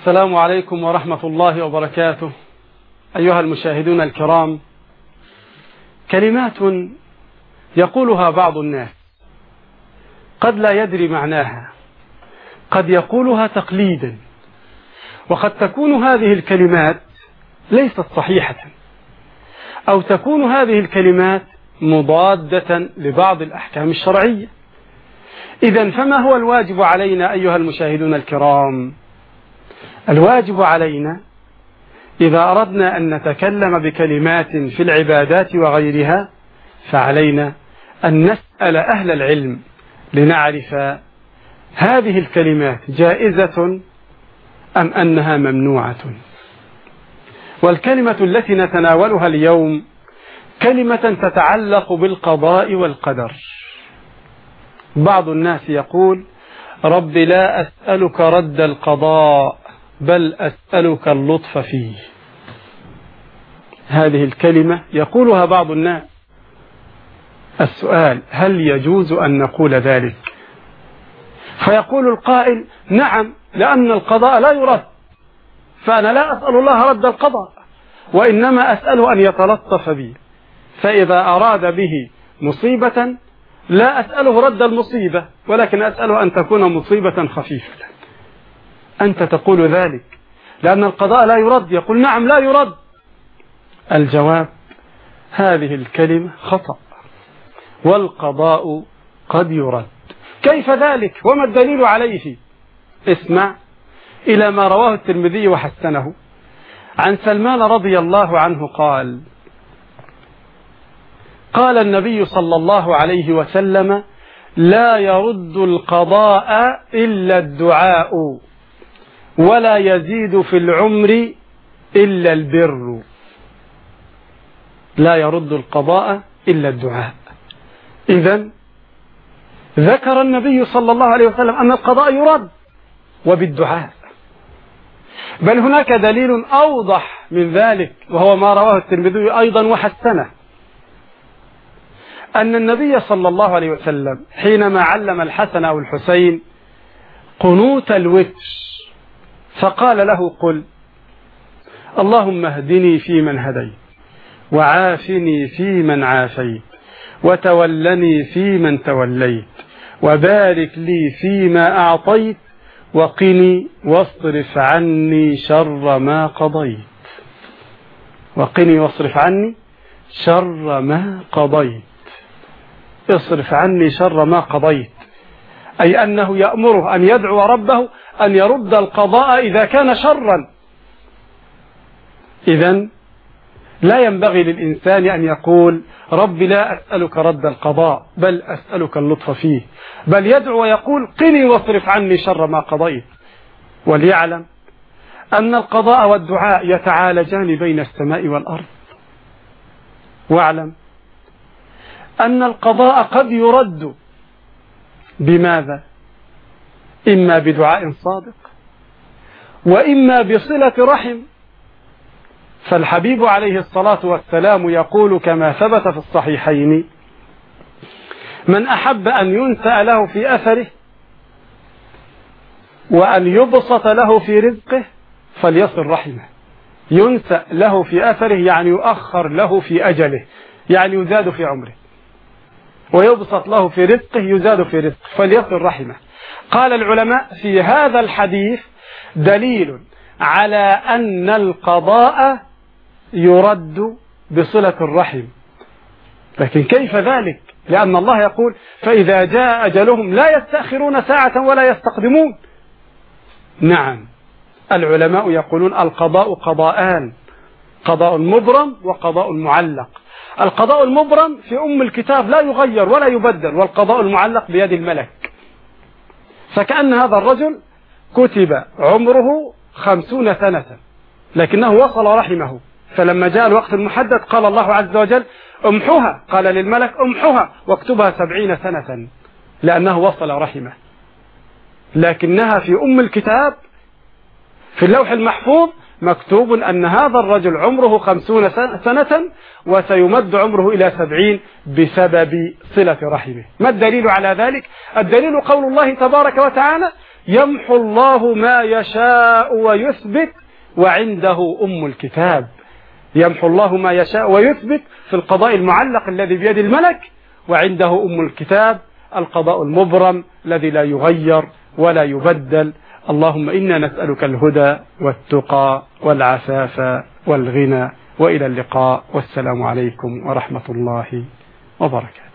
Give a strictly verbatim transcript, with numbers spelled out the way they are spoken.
السلام عليكم ورحمة الله وبركاته. أيها المشاهدون الكرام، كلمات يقولها بعض الناس قد لا يدري معناها، قد يقولها تقليدا، وقد تكون هذه الكلمات ليست صحيحة، أو تكون هذه الكلمات مضادة لبعض الأحكام الشرعية. إذن فما هو الواجب علينا أيها المشاهدون الكرام؟ الواجب علينا إذا أردنا أن نتكلم بكلمات في العبادات وغيرها فعلينا أن نسأل أهل العلم لنعرف هذه الكلمات جائزة أم أنها ممنوعة. والكلمة التي نتناولها اليوم كلمة تتعلق بالقضاء والقدر. بعض الناس يقول: رب لا أسألك رد القضاء بل أسألك اللطف فيه. هذه الكلمة يقولها بعض الناس. السؤال: هل يجوز أن نقول ذلك؟ فيقول القائل: نعم، لأن القضاء لا يرد، فأنا لا أسأل الله رد القضاء، وإنما أسأله أن يتلطف بي، فإذا أراد به مصيبة لا أسأله رد المصيبة، ولكن أسأله أن تكون مصيبة خفيفة. أنت تقول ذلك لأن القضاء لا يرد. يقول: نعم لا يرد. الجواب: هذه الكلمة خطأ، والقضاء قد يرد. كيف ذلك؟ وما الدليل عليه؟ اسمع إلى ما رواه الترمذي وحسنه عن سلمان رضي الله عنه قال: قال النبي صلى الله عليه وسلم: لا يرد القضاء إلا الدعاء، ولا يزيد في العمر إلا البر. لا يرد القضاء إلا الدعاء. إذن ذكر النبي صلى الله عليه وسلم أن القضاء يرد وبالدعاء. بل هناك دليل أوضح من ذلك، وهو ما رواه الترمذي أيضا وحسنه، أن النبي صلى الله عليه وسلم حينما علم الحسن أو الحسين قنوت الوتر فقال له: قل اللهم اهدني فيمن هديت، وعافني فيمن عافيت، وتولني فيمن توليت، وبارك لي فيما أعطيت، وقني واصرف عني شر ما قضيت. وقني واصرف عني شر ما قضيت. اصرف عني شر ما قضيت، أي أنه يأمره أن يدعو ربه أن يرد القضاء إذا كان شرا. إذن لا ينبغي للإنسان أن يقول: رب لا أسألك رد القضاء بل أسألك اللطف فيه، بل يدعو ويقول: قني واصرف عني شر ما قضيت. وليعلم أن القضاء والدعاء يتعالجان بين السماء والأرض. واعلم أن القضاء قد يرد بماذا؟ إما بدعاء صادق، وإما بصلة رحم. فالحبيب عليه الصلاة والسلام يقول كما ثبت في الصحيحين: من أحب أن ينسأ له في أثره وأن يبسط له في رزقه فليصل رحمه. ينسأ له في أثره يعني يؤخر له في أجله، يعني يزاد في عمره، ويبسط له في رزقه يزاد في رزقه، فليصل رحمه. قال العلماء: في هذا الحديث دليل على أن القضاء يرد بصلة الرحم. لكن كيف ذلك؟ لأن الله يقول: فإذا جاء أجلهم لا يستأخرون ساعة ولا يستقدمون. نعم، العلماء يقولون القضاء قضاءان: قضاء مبرم وقضاء معلق. القضاء المبرم في أم الكتاب لا يغير ولا يبدل، والقضاء المعلق بيد الملك. فكأن هذا الرجل كتب عمره خمسون سنة لكنه وصل رحمه، فلما جاء الوقت المحدد قال الله عز وجل: امحوها. قال للملك: امحوها واكتبها سبعين سنة، لأنه وصل رحمه. لكنها في أم الكتاب في اللوح المحفوظ مكتوب أن هذا الرجل عمره خمسون سنة وسيمد عمره إلى سبعين بسبب صلة رحمه. ما الدليل على ذلك؟ الدليل قول الله تبارك وتعالى: يمحو الله ما يشاء ويثبت وعنده أم الكتاب. يمحو الله ما يشاء ويثبت في القضاء المعلق الذي بيد الملك، وعنده أم الكتاب القضاء المبرم الذي لا يغير ولا يبدل. اللهم إنا نسألك الهدى والتقى والعفاف والغنى، وإلى اللقاء، والسلام عليكم ورحمة الله وبركاته.